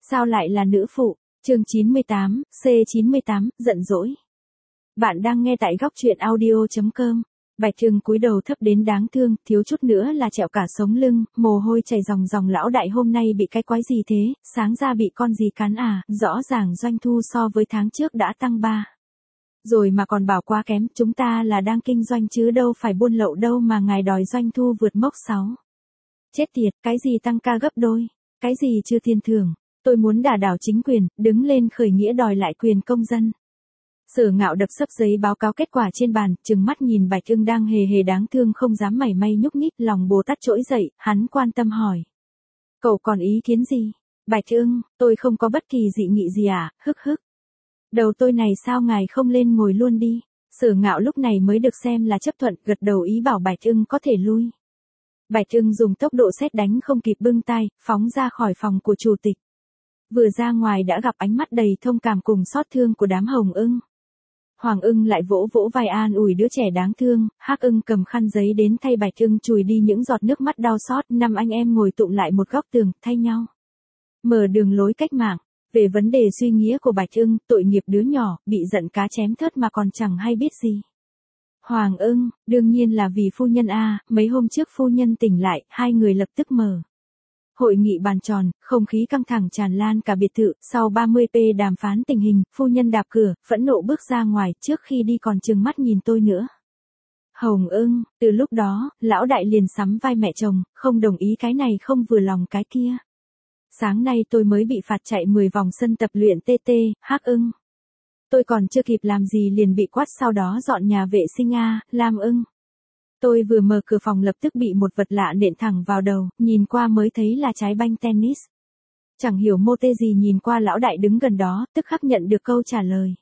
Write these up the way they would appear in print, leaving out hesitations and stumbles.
Sao lại là nữ phụ? Chương 98, C98, giận dỗi. Bạn đang nghe tại góc truyện audio.com. Bạch Trưng cúi đầu thấp đến đáng thương, thiếu chút nữa là trẹo cả sống lưng, mồ hôi chảy ròng ròng. Lão đại hôm nay bị cái quái gì thế, sáng ra bị con gì cắn à, rõ ràng doanh thu so với tháng trước đã tăng 3. Rồi mà còn bảo quá kém, chúng ta là đang kinh doanh chứ đâu phải buôn lậu đâu mà ngài đòi doanh thu vượt mốc 6. Chết tiệt, cái gì tăng ca gấp đôi, cái gì chưa tiền thưởng. Tôi muốn đả đảo chính quyền, đứng lên khởi nghĩa đòi lại quyền công dân. Sở Ngạo đập sấp giấy báo cáo kết quả trên bàn, trừng mắt nhìn Bạch Ưng đang hề hề đáng thương không dám mảy may nhúc nhích, lòng Bồ Tát trỗi dậy, hắn quan tâm hỏi. Cậu còn ý kiến gì? Bạch Ưng, tôi không có bất kỳ dị nghị gì à, hức hức. Đầu tôi này sao ngài không lên ngồi luôn đi? Sở Ngạo lúc này mới được xem là chấp thuận, gật đầu ý bảo Bạch Ưng có thể lui. Bạch Ưng dùng tốc độ sét đánh không kịp bưng tay, phóng ra khỏi phòng của chủ tịch. Vừa ra ngoài đã gặp ánh mắt đầy thông cảm cùng xót thương của đám Hồng Ưng. Hoàng Ưng lại vỗ vỗ vai an ủi đứa trẻ đáng thương, Hắc Ưng cầm khăn giấy đến thay Bạch Ưng chùi đi những giọt nước mắt đau xót. 5 anh em ngồi tụng lại một góc tường, thay nhau mở đường lối cách mạng. Về vấn đề suy nghĩa của Bạch Ưng, tội nghiệp đứa nhỏ, bị giận cá chém thớt mà còn chẳng hay biết gì. Hoàng Ưng, đương nhiên là vì phu nhân a, mấy hôm trước phu nhân tỉnh lại, hai người lập tức mở hội nghị bàn tròn, không khí căng thẳng tràn lan cả biệt thự. Sau 30p đàm phán tình hình, phu nhân đạp cửa, phẫn nộ bước ra ngoài, trước khi đi còn trừng mắt nhìn tôi nữa. Hồng Ưng, từ lúc đó, lão đại liền sắm vai mẹ chồng, không đồng ý cái này không vừa lòng cái kia. Sáng nay tôi mới bị phạt chạy 10 vòng sân tập luyện TT, Hắc Ưng. Tôi còn chưa kịp làm gì liền bị quát, sau đó dọn nhà vệ sinh a, Lam Ưng. Tôi vừa mở cửa phòng lập tức bị một vật lạ nện thẳng vào đầu, nhìn qua mới thấy là trái banh tennis. Chẳng hiểu mô tê gì, nhìn qua lão đại đứng gần đó, tức khắc nhận được câu trả lời.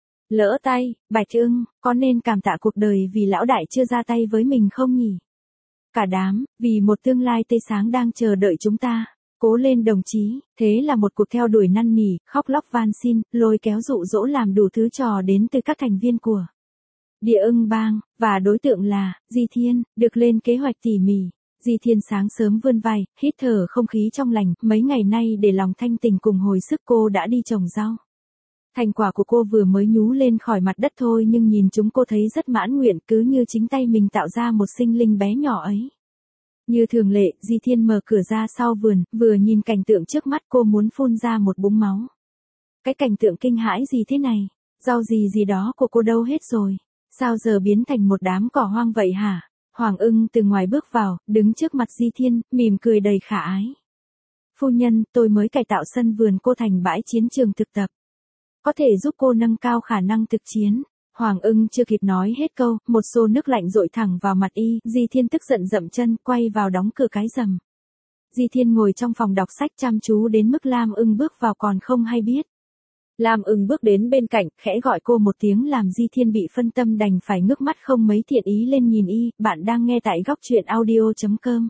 Lỡ tay, Bạch Ưng, có nên cảm tạ cuộc đời vì lão đại chưa ra tay với mình không nhỉ? Cả đám, vì một tương lai tươi sáng đang chờ đợi chúng ta. Cố lên đồng chí. Thế là một cuộc theo đuổi năn nỉ, khóc lóc van xin, lôi kéo dụ dỗ làm đủ thứ trò đến từ các thành viên của Địa Ưng Bang, và đối tượng là Di Thiên, được lên kế hoạch tỉ mỉ. Di Thiên sáng sớm vươn vai, hít thở không khí trong lành, mấy ngày nay để lòng thanh tình cùng hồi sức cô đã đi trồng rau. Thành quả của cô vừa mới nhú lên khỏi mặt đất thôi nhưng nhìn chúng cô thấy rất mãn nguyện, cứ như chính tay mình tạo ra một sinh linh bé nhỏ ấy. Như thường lệ, Di Thiên mở cửa ra sau vườn, vừa nhìn cảnh tượng trước mắt cô muốn phun ra một búng máu. Cái cảnh tượng kinh hãi gì thế này? Rau gì gì đó của cô đâu hết rồi? Sao giờ biến thành một đám cỏ hoang vậy hả? Hoàng Ưng từ ngoài bước vào, đứng trước mặt Di Thiên, mỉm cười đầy khả ái. Phu nhân, tôi mới cải tạo sân vườn cô thành bãi chiến trường thực tập. Có thể giúp cô nâng cao khả năng thực chiến. Hoàng Ưng chưa kịp nói hết câu, một xô nước lạnh dội thẳng vào mặt y, Di Thiên tức giận dậm chân, quay vào đóng cửa cái rầm. Di Thiên ngồi trong phòng đọc sách chăm chú đến mức Lam Ưng bước vào còn không hay biết. Lam Ưng bước đến bên cạnh, khẽ gọi cô một tiếng làm Di Thiên bị phân tâm đành phải ngước mắt không mấy thiện ý lên nhìn y. Bạn đang nghe tại góc truyện audio.com.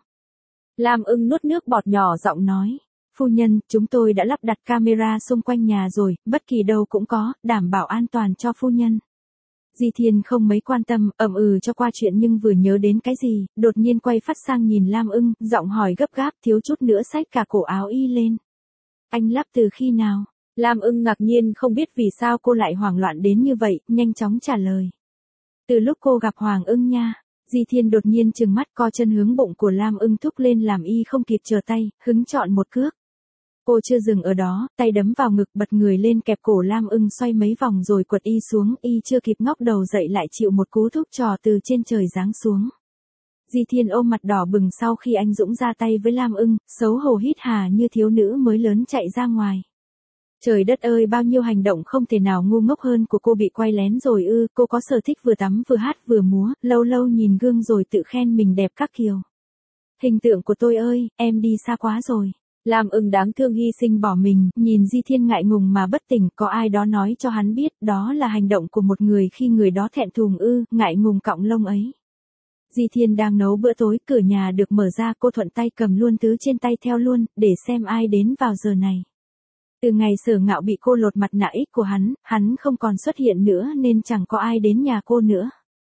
Lam Ưng nuốt nước bọt nhỏ giọng nói. Phu nhân, chúng tôi đã lắp đặt camera xung quanh nhà rồi, bất kỳ đâu cũng có, đảm bảo an toàn cho phu nhân. Di Thiên không mấy quan tâm, ậm ừ cho qua chuyện nhưng vừa nhớ đến cái gì, đột nhiên quay phát sang nhìn Lam Ưng, giọng hỏi gấp gáp, thiếu chút nữa xách cả cổ áo y lên. Anh lắp từ khi nào? Lam Ưng ngạc nhiên không biết vì sao cô lại hoảng loạn đến như vậy, nhanh chóng trả lời. Từ lúc cô gặp Hoàng Ưng nha. Di Thiên đột nhiên trừng mắt, co chân hướng bụng của Lam Ưng thúc lên làm y không kịp chờ tay, hứng chọn một cước. Cô chưa dừng ở đó, tay đấm vào ngực bật người lên kẹp cổ Lam Ưng xoay mấy vòng rồi quật y xuống, y chưa kịp ngóc đầu dậy lại chịu một cú thúc trò từ trên trời giáng xuống. Di Thiên ôm mặt đỏ bừng sau khi anh dũng ra tay với Lam Ưng, xấu hổ hít hà như thiếu nữ mới lớn chạy ra ngoài. Trời đất ơi, bao nhiêu hành động không thể nào ngu ngốc hơn của cô bị quay lén rồi ư? Cô có sở thích vừa tắm vừa hát vừa múa, lâu lâu nhìn gương rồi tự khen mình đẹp các kiểu. Hình tượng của tôi ơi, em đi xa quá rồi. Lam Ưng đáng thương hy sinh bỏ mình, nhìn Di Thiên ngại ngùng mà bất tỉnh, có ai đó nói cho hắn biết, đó là hành động của một người khi người đó thẹn thùng ư, ngại ngùng cọng lông ấy. Di Thiên đang nấu bữa tối, cửa nhà được mở ra, cô thuận tay cầm luôn thứ trên tay theo luôn, để xem ai đến vào giờ này. Từ ngày Sở Ngạo bị cô lột mặt nạ ích của hắn không còn xuất hiện nữa nên chẳng có ai đến nhà cô nữa.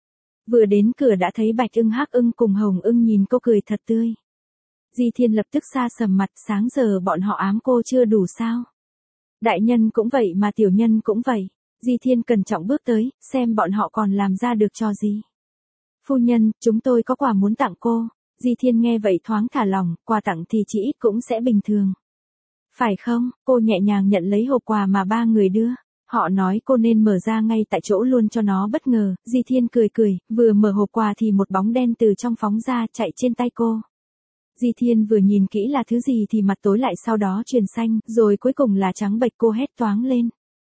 Vừa đến cửa đã thấy Bạch Ưng, Hắc Ưng cùng Hồng Ưng nhìn cô cười thật tươi. Di Thiên lập tức xa sầm mặt, sáng giờ bọn họ ám cô chưa đủ sao? Đại nhân cũng vậy mà tiểu nhân cũng vậy. Di Thiên cẩn trọng bước tới, xem bọn họ còn làm ra được trò gì. Phu nhân, chúng tôi có quà muốn tặng cô. Di Thiên nghe vậy thoáng thả lòng, quà tặng thì chỉ ít cũng sẽ bình thường. Phải không? Cô nhẹ nhàng nhận lấy hộp quà mà ba người đưa. Họ nói cô nên mở ra ngay tại chỗ luôn cho nó bất ngờ. Di Thiên cười cười, vừa mở hộp quà thì một bóng đen từ trong phóng ra chạy trên tay cô. Di Thiên vừa nhìn kỹ là thứ gì thì mặt tối lại, sau đó chuyển xanh, rồi cuối cùng là trắng bệch. Cô hét toáng lên.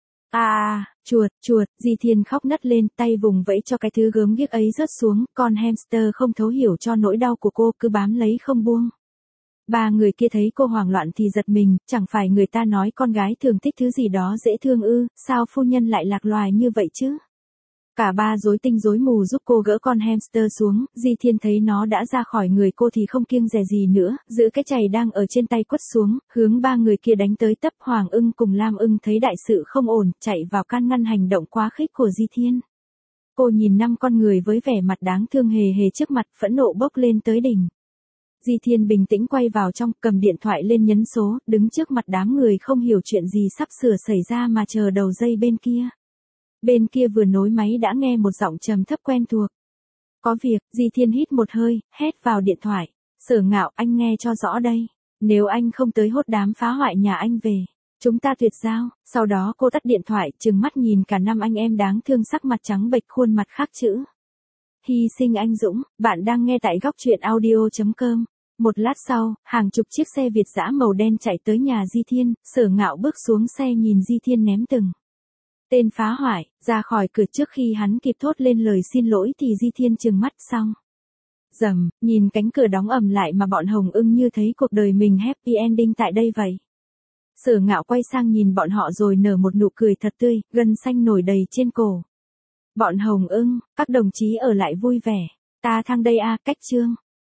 Chuột, chuột, Di Thiên khóc nấc lên, tay vùng vẫy cho cái thứ gớm ghiếc ấy rớt xuống, con hamster không thấu hiểu cho nỗi đau của cô cứ bám lấy không buông. Ba người kia thấy cô hoảng loạn thì giật mình, chẳng phải người ta nói con gái thường thích thứ gì đó dễ thương ư, sao phu nhân lại lạc loài như vậy chứ? Cả ba rối tinh rối mù giúp cô gỡ con hamster xuống, Di Thiên thấy nó đã ra khỏi người cô thì không kiêng dè gì nữa, giữ cái chày đang ở trên tay quất xuống, hướng ba người kia đánh tới tấp. Hoàng ưng cùng Lam ưng thấy đại sự không ổn, chạy vào can ngăn hành động quá khích của Di Thiên. Cô nhìn 5 con người với vẻ mặt đáng thương hề hề trước mặt, phẫn nộ bốc lên tới đỉnh. Di Thiên bình tĩnh quay vào trong, cầm điện thoại lên nhấn số, đứng trước mặt đám người không hiểu chuyện gì sắp sửa xảy ra mà chờ đầu dây bên kia. Bên kia vừa nối máy đã nghe một giọng trầm thấp quen thuộc. Có việc. Di Thiên hít một hơi, hét vào điện thoại. Sở Ngạo, anh nghe cho rõ đây. Nếu anh không tới hốt đám phá hoại nhà anh về, chúng ta tuyệt giao. Sau đó cô tắt điện thoại, trừng mắt nhìn cả 5 anh em đáng thương sắc mặt trắng bệch, khuôn mặt khắc chữ. Hy sinh anh dũng. Bạn đang nghe tại góc truyện audio.com. Một lát sau, hàng chục chiếc xe Việt dã màu đen chạy tới nhà Di Thiên. Sở Ngạo bước xuống xe nhìn Di Thiên ném từng tên phá hoại ra khỏi cửa. Trước khi hắn kịp thốt lên lời xin lỗi thì Di Thiên trừng mắt xong. Rầm, nhìn cánh cửa đóng ầm lại mà bọn Hồng Ưng như thấy cuộc đời mình happy ending tại đây vậy. Sở Ngạo quay sang nhìn bọn họ rồi nở một nụ cười thật tươi, gân xanh nổi đầy trên cổ. Bọn Hồng Ưng, các đồng chí ở lại vui vẻ. Ta thang đây cách chương.